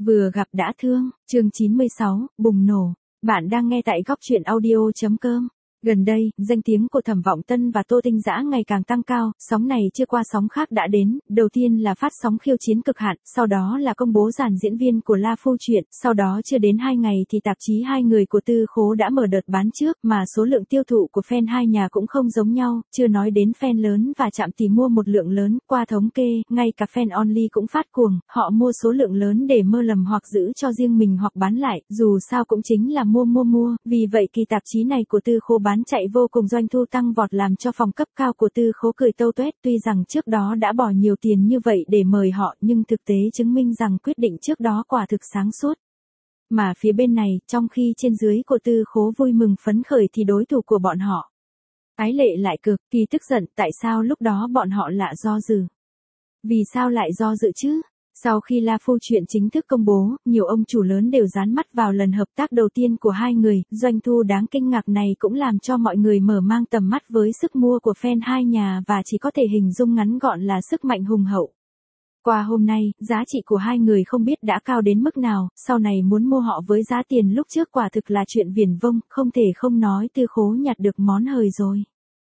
Vừa gặp đã thương, chương 96, bùng nổ. Bạn đang nghe tại góc truyện audio.com. Gần đây, danh tiếng của Thẩm Vọng Tân và Tô Tinh Dã ngày càng tăng cao, sóng này chưa qua sóng khác đã đến, đầu tiên là phát sóng khiêu chiến cực hạn, sau đó là công bố dàn diễn viên của La Phu Truyện, sau đó chưa đến 2 ngày thì tạp chí hai người của Tư Khố đã mở đợt bán trước, mà số lượng tiêu thụ của fan hai nhà cũng không giống nhau, chưa nói đến fan lớn và chạm tỷ mua một lượng lớn, qua thống kê, ngay cả fan only cũng phát cuồng, họ mua số lượng lớn để mơ lầm hoặc giữ cho riêng mình hoặc bán lại, dù sao cũng chính là mua, vì vậy kỳ tạp chí này của Tư Khố bán chạy vô cùng, doanh thu tăng vọt làm cho phòng cấp cao của Tư Khố cười tâu tuét, tuy rằng trước đó đã bỏ nhiều tiền như vậy để mời họ nhưng thực tế chứng minh rằng quyết định trước đó quả thực sáng suốt. Mà phía bên này, trong khi trên dưới của Tư Khố vui mừng phấn khởi thì đối thủ của bọn họ Ái Lệ lại cực kỳ tức giận, tại sao lúc đó bọn họ lại do dự? Vì sao lại do dự chứ? Sau khi La Phu Truyện chính thức công bố, nhiều ông chủ lớn đều dán mắt vào lần hợp tác đầu tiên của hai người, doanh thu đáng kinh ngạc này cũng làm cho mọi người mở mang tầm mắt với sức mua của fan hai nhà và chỉ có thể hình dung ngắn gọn là sức mạnh hùng hậu. Qua hôm nay, giá trị của hai người không biết đã cao đến mức nào, sau này muốn mua họ với giá tiền lúc trước quả thực là chuyện viển vông, không thể không nói Tư Khố nhặt được món hời rồi.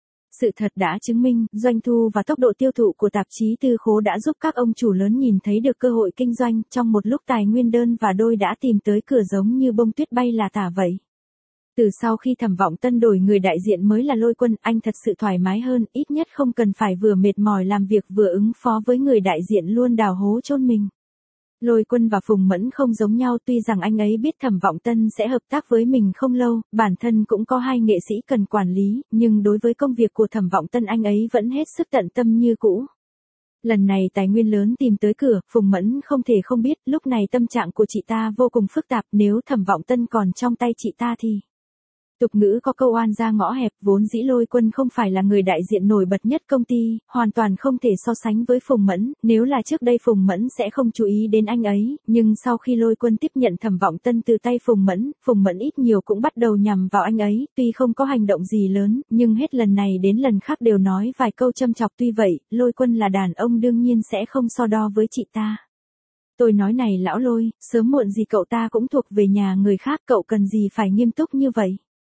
Sự thật đã chứng minh, doanh thu và tốc độ tiêu thụ của tạp chí Tư Khố đã giúp các ông chủ lớn nhìn thấy được cơ hội kinh doanh, trong một lúc tài nguyên đơn và đôi đã tìm tới cửa giống như bông tuyết bay là tả vậy. Từ sau khi Thẩm Vọng Tân đổi người đại diện mới là Lôi Quân, anh thật sự thoải mái hơn, ít nhất không cần phải vừa mệt mỏi làm việc vừa ứng phó với người đại diện luôn đào hố chôn mình. Lôi Quân và Phùng Mẫn không giống nhau, tuy rằng anh ấy biết Thẩm Vọng Tân sẽ hợp tác với mình không lâu, bản thân cũng có hai nghệ sĩ cần quản lý, nhưng đối với công việc của Thẩm Vọng Tân anh ấy vẫn hết sức tận tâm như cũ. Lần này tài nguyên lớn tìm tới cửa, Phùng Mẫn không thể không biết, lúc này tâm trạng của chị ta vô cùng phức tạp, nếu Thẩm Vọng Tân còn trong tay chị ta thì... Tục ngữ có câu oan ra ngõ hẹp, vốn dĩ Lôi Quân không phải là người đại diện nổi bật nhất công ty, hoàn toàn không thể so sánh với Phùng Mẫn, nếu là trước đây Phùng Mẫn sẽ không chú ý đến anh ấy, nhưng sau khi Lôi Quân tiếp nhận Thẩm Vọng Tân từ tay Phùng Mẫn ít nhiều cũng bắt đầu nhằm vào anh ấy, tuy không có hành động gì lớn, nhưng hết lần này đến lần khác đều nói vài câu châm chọc, tuy vậy, Lôi Quân là đàn ông đương nhiên sẽ không so đo với chị ta. Tôi nói này lão Lôi, sớm muộn gì cậu ta cũng thuộc về nhà người khác, cậu cần gì phải nghiêm túc như vậy?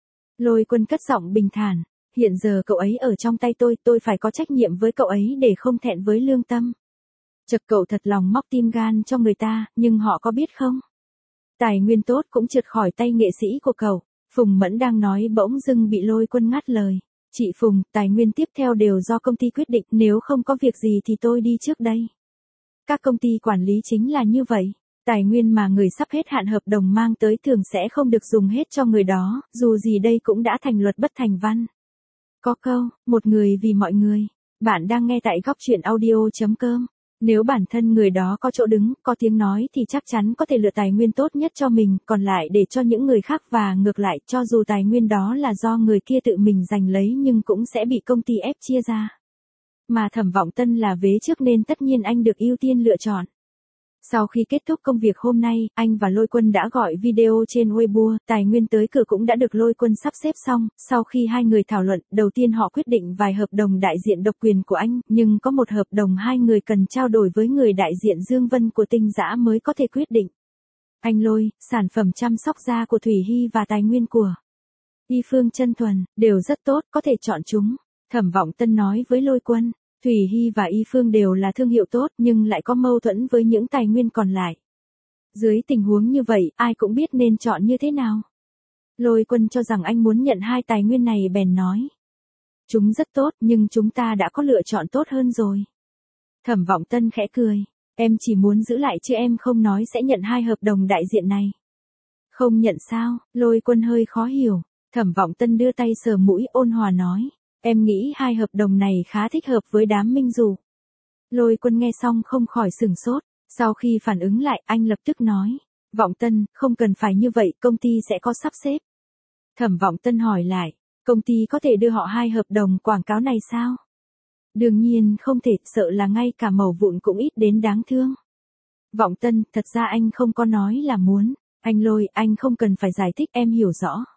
Lôi Quân cất giọng bình thản, hiện giờ cậu ấy ở trong tay tôi phải có trách nhiệm với cậu ấy để không thẹn với lương tâm. Chật, cậu thật lòng móc tim gan cho người ta, nhưng họ có biết không? Tài nguyên tốt cũng trượt khỏi tay nghệ sĩ của cậu. Phùng Mẫn đang nói bỗng dưng bị Lôi Quân ngắt lời. Chị Phùng, tài nguyên tiếp theo đều do công ty quyết định, nếu không có việc gì thì tôi đi trước đây. Các công ty quản lý chính là như vậy. Tài nguyên mà người sắp hết hạn hợp đồng mang tới thường sẽ không được dùng hết cho người đó, dù gì đây cũng đã thành luật bất thành văn. Có câu, một người vì mọi người. Bạn đang nghe tại góc truyện audio.com. Nếu bản thân người đó có chỗ đứng, có tiếng nói thì chắc chắn có thể lựa tài nguyên tốt nhất cho mình, còn lại để cho những người khác, và ngược lại, cho dù tài nguyên đó là do người kia tự mình giành lấy nhưng cũng sẽ bị công ty ép chia ra. Mà Thẩm Vọng Tân là vế trước nên tất nhiên anh được ưu tiên lựa chọn. Sau khi kết thúc công việc hôm nay, anh và Lôi Quân đã gọi video trên Weibo, tài nguyên tới cửa cũng đã được Lôi Quân sắp xếp xong, sau khi hai người thảo luận, đầu tiên họ quyết định vài hợp đồng đại diện độc quyền của anh, nhưng có một hợp đồng hai người cần trao đổi với người đại diện Dương Vân của Tinh Dã mới có thể quyết định. Anh Lôi, sản phẩm chăm sóc da của Thủy Hy và tài nguyên của Y Phương Chân Thuần, đều rất tốt, có thể chọn chúng. Thẩm Vọng Tân nói với Lôi Quân. Thủy Hy và Y Phương đều là thương hiệu tốt nhưng lại có mâu thuẫn với những tài nguyên còn lại. Dưới tình huống như vậy, ai cũng biết nên chọn như thế nào. Lôi Quân cho rằng anh muốn nhận hai tài nguyên này bèn nói. Chúng rất tốt nhưng chúng ta đã có lựa chọn tốt hơn rồi. Thẩm Vọng Tân khẽ cười. Em chỉ muốn giữ lại chứ em không nói sẽ nhận hai hợp đồng đại diện này. Không nhận sao? Lôi Quân hơi khó hiểu. Thẩm Vọng Tân đưa tay sờ mũi ôn hòa nói. Em nghĩ hai hợp đồng này khá thích hợp với đám minh dụ. Lôi Quân nghe xong không khỏi sửng sốt. Sau khi phản ứng lại, anh lập tức nói. Vọng Tân, không cần phải như vậy, công ty sẽ có sắp xếp. Thẩm Vọng Tân hỏi lại. Công ty có thể đưa họ hai hợp đồng quảng cáo này sao? Đương nhiên không thể, sợ là ngay cả mẩu vụn cũng ít đến đáng thương. Vọng Tân, thật ra anh không có nói là muốn. Anh Lôi, anh không cần phải giải thích, em hiểu rõ.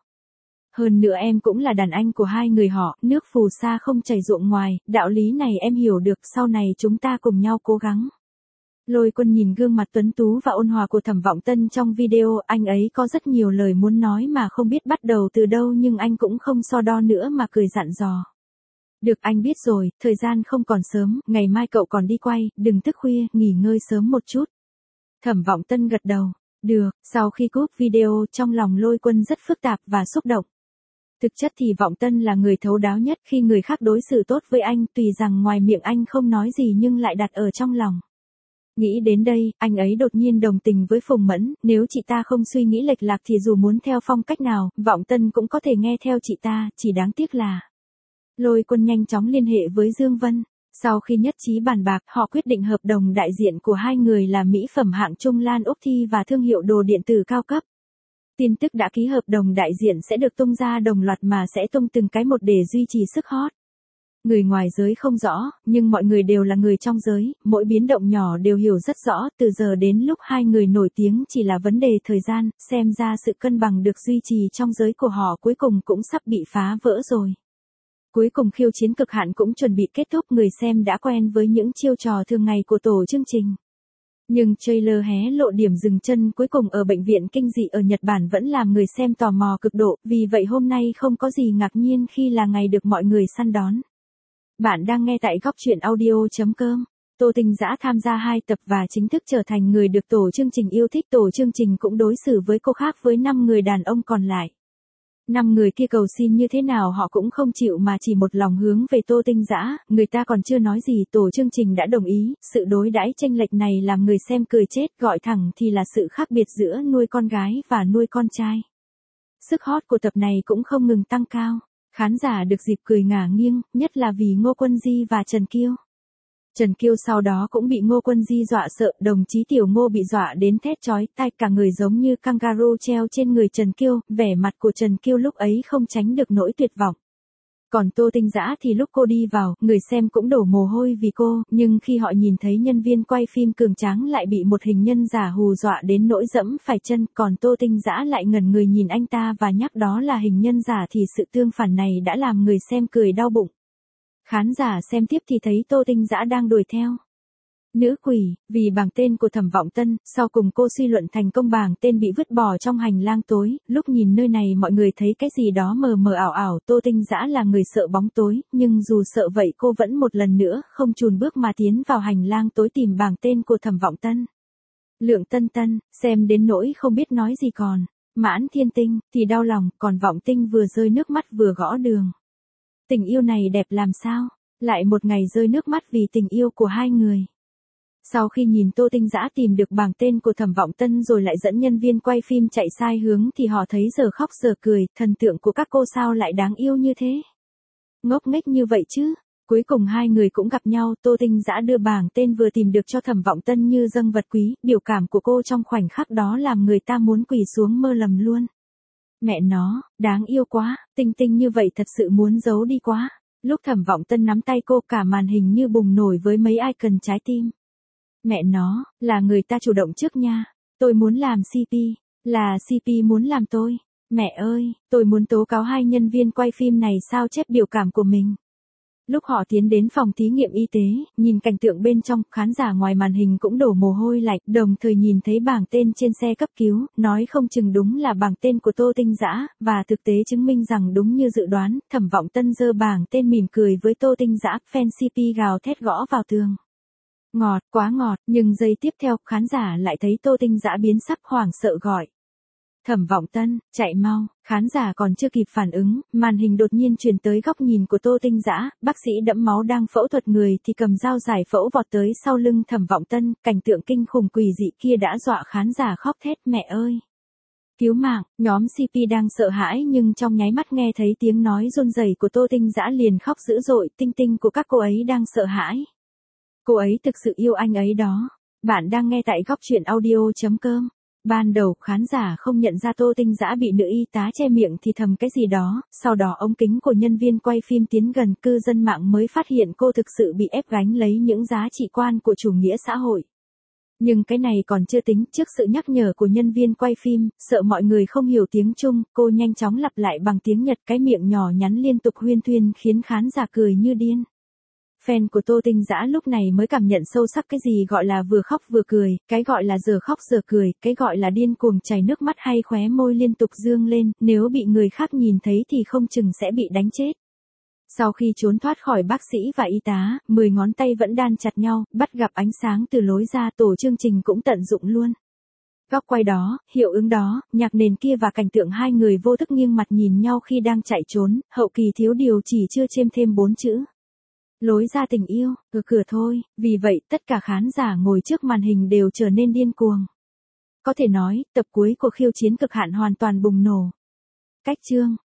Hơn nữa em cũng là đàn anh của hai người họ, nước phù sa không chảy ruộng ngoài, đạo lý này em hiểu được, sau này chúng ta cùng nhau cố gắng. Lôi Quân nhìn gương mặt tuấn tú và ôn hòa của Thẩm Vọng Tân trong video, anh ấy có rất nhiều lời muốn nói mà không biết bắt đầu từ đâu nhưng anh cũng không so đo nữa mà cười dặn dò. Được anh biết rồi, thời gian không còn sớm, ngày mai cậu còn đi quay, đừng thức khuya, nghỉ ngơi sớm một chút. Thẩm Vọng Tân gật đầu. Được, sau khi cúp video trong lòng Lôi Quân rất phức tạp và xúc động. Thực chất thì Vọng Tân là người thấu đáo nhất khi người khác đối xử tốt với anh, tùy rằng ngoài miệng anh không nói gì nhưng lại đặt ở trong lòng. Nghĩ đến đây, anh ấy đột nhiên đồng tình với Phùng Mẫn, nếu chị ta không suy nghĩ lệch lạc thì dù muốn theo phong cách nào, Vọng Tân cũng có thể nghe theo chị ta, chỉ đáng tiếc là. Lôi Quân nhanh chóng liên hệ với Dương Vân. Sau khi nhất trí bàn bạc, họ quyết định hợp đồng đại diện của hai người là mỹ phẩm hạng trung Lan Úc Thi và thương hiệu đồ điện tử cao cấp. Tin tức đã ký hợp đồng đại diện sẽ được tung ra đồng loạt mà sẽ tung từng cái một để duy trì sức hot. Người ngoài giới không rõ, nhưng mọi người đều là người trong giới, mỗi biến động nhỏ đều hiểu rất rõ, từ giờ đến lúc hai người nổi tiếng chỉ là vấn đề thời gian, xem ra sự cân bằng được duy trì trong giới của họ cuối cùng cũng sắp bị phá vỡ rồi. Cuối cùng khiêu chiến cực hạn cũng chuẩn bị kết thúc, người xem đã quen với những chiêu trò thường ngày của tổ chương trình. Nhưng trailer hé lộ điểm dừng chân cuối cùng ở bệnh viện kinh dị ở Nhật Bản vẫn làm người xem tò mò cực độ, vì vậy hôm nay không có gì ngạc nhiên khi là ngày được mọi người săn đón. Bạn đang nghe tại góc truyện audio.com. Tô Tinh Dã tham gia 2 tập và chính thức trở thành người được tổ chương trình yêu thích. Tổ chương trình cũng đối xử với cô khác với 5 người đàn ông còn lại. 5 người kia cầu xin như thế nào họ cũng không chịu mà chỉ một lòng hướng về Tô Tinh Dã, người ta còn chưa nói gì tổ chương trình đã đồng ý, sự đối đãi chênh lệch này làm người xem cười chết, gọi thẳng thì là sự khác biệt giữa nuôi con gái và nuôi con trai. Sức hot của tập này cũng không ngừng tăng cao, khán giả được dịp cười ngả nghiêng, nhất là vì Ngô Quân Di và Trần Kiêu. Trần Kiêu sau đó cũng bị Ngô Quân Di dọa sợ, đồng chí Tiểu Ngô bị dọa đến thét chói tai, cả người giống như kangaroo treo trên người Trần Kiêu, vẻ mặt của Trần Kiêu lúc ấy không tránh được nỗi tuyệt vọng. Còn Tô Tinh Dã thì lúc cô đi vào, người xem cũng đổ mồ hôi vì cô, nhưng khi họ nhìn thấy nhân viên quay phim cường tráng lại bị một hình nhân giả hù dọa đến nỗi dẫm phải chân, còn Tô Tinh Dã lại ngẩn người nhìn anh ta và nhắc đó là hình nhân giả thì sự tương phản này đã làm người xem cười đau bụng. Khán giả xem tiếp thì thấy Tô Tinh Dã đang đuổi theo nữ quỷ, vì bảng tên của Thẩm Vọng Tân, sau cùng cô suy luận thành công bảng tên bị vứt bỏ trong hành lang tối, lúc nhìn nơi này mọi người thấy cái gì đó mờ mờ ảo ảo, Tô Tinh Dã là người sợ bóng tối, nhưng dù sợ vậy cô vẫn một lần nữa không chùn bước mà tiến vào hành lang tối tìm bảng tên của Thẩm Vọng Tân. Lượng Tân Tân, xem đến nỗi không biết nói gì còn, Mãn Thiên Tinh, thì đau lòng, còn Vọng Tinh vừa rơi nước mắt vừa gõ đường. Tình yêu này đẹp làm sao, lại một ngày rơi nước mắt vì tình yêu của hai người. Sau khi nhìn Tô Tinh Dã tìm được bảng tên của Thẩm Vọng Tân rồi lại dẫn nhân viên quay phim chạy sai hướng thì họ thấy giờ khóc giờ cười, thần tượng của các cô sao lại đáng yêu như thế. Ngốc nghếch như vậy chứ. Cuối cùng hai người cũng gặp nhau, Tô Tinh Dã đưa bảng tên vừa tìm được cho Thẩm Vọng Tân như dâng vật quý, biểu cảm của cô trong khoảnh khắc đó làm người ta muốn quỳ xuống mơ lầm luôn. Mẹ nó, đáng yêu quá, Tinh Tinh như vậy thật sự muốn giấu đi quá. Lúc Thẩm Vọng Tân nắm tay cô cả màn hình như bùng nổi với mấy icon trái tim. Mẹ nó, là người ta chủ động trước nha. Tôi muốn làm CP, là CP muốn làm tôi. Mẹ ơi, tôi muốn tố cáo hai nhân viên quay phim này sao chép biểu cảm của mình. Lúc họ tiến đến phòng thí nghiệm y tế, nhìn cảnh tượng bên trong, khán giả ngoài màn hình cũng đổ mồ hôi lạnh, đồng thời nhìn thấy bảng tên trên xe cấp cứu, nói không chừng đúng là bảng tên của Tô Tinh Dã, và thực tế chứng minh rằng đúng như dự đoán, Thẩm Vọng Tân giơ bảng tên mỉm cười với Tô Tinh Dã, fan CP gào thét gõ vào tường. Ngọt, quá ngọt, nhưng giây tiếp theo, khán giả lại thấy Tô Tinh Dã biến sắc hoảng sợ gọi. Thẩm Vọng Tân, chạy mau, khán giả còn chưa kịp phản ứng, màn hình đột nhiên truyền tới góc nhìn của Tô Tinh Dã, bác sĩ đẫm máu đang phẫu thuật người thì cầm dao giải phẫu vọt tới sau lưng Thẩm Vọng Tân, cảnh tượng kinh khủng quỷ dị kia đã dọa khán giả khóc thét mẹ ơi. Cứu mạng, nhóm CP đang sợ hãi nhưng trong nháy mắt nghe thấy tiếng nói run rẩy của Tô Tinh Dã liền khóc dữ dội, Tinh Tinh của các cô ấy đang sợ hãi. Cô ấy thực sự yêu anh ấy đó. Bạn đang nghe tại góc truyện audio.com. Ban đầu khán giả không nhận ra Tô Tinh Dã bị nữ y tá che miệng thì thầm cái gì đó, sau đó ống kính của nhân viên quay phim tiến gần, cư dân mạng mới phát hiện cô thực sự bị ép gánh lấy những giá trị quan của chủ nghĩa xã hội. Nhưng cái này còn chưa tính, trước sự nhắc nhở của nhân viên quay phim, sợ mọi người không hiểu tiếng Trung, cô nhanh chóng lặp lại bằng tiếng Nhật, cái miệng nhỏ nhắn liên tục huyên thuyên khiến khán giả cười như điên. fan của Tô Tinh Dã lúc này mới cảm nhận sâu sắc cái gì gọi là vừa khóc vừa cười, cái gọi là giờ khóc giờ cười, cái gọi là điên cuồng chảy nước mắt hay khóe môi liên tục dương lên, nếu bị người khác nhìn thấy thì không chừng sẽ bị đánh chết. Sau khi trốn thoát khỏi bác sĩ và y tá, 10 ngón tay vẫn đan chặt nhau, bắt gặp ánh sáng từ lối ra, tổ chương trình cũng tận dụng luôn. Góc quay đó, hiệu ứng đó, nhạc nền kia và cảnh tượng hai người vô thức nghiêng mặt nhìn nhau khi đang chạy trốn, hậu kỳ thiếu điều chỉ chưa chêm thêm 4 chữ. Lối ra tình yêu, cửa thôi, vì vậy tất cả khán giả ngồi trước màn hình đều trở nên điên cuồng. Có thể nói, tập cuối của khiêu chiến cực hạn hoàn toàn bùng nổ. Cách chương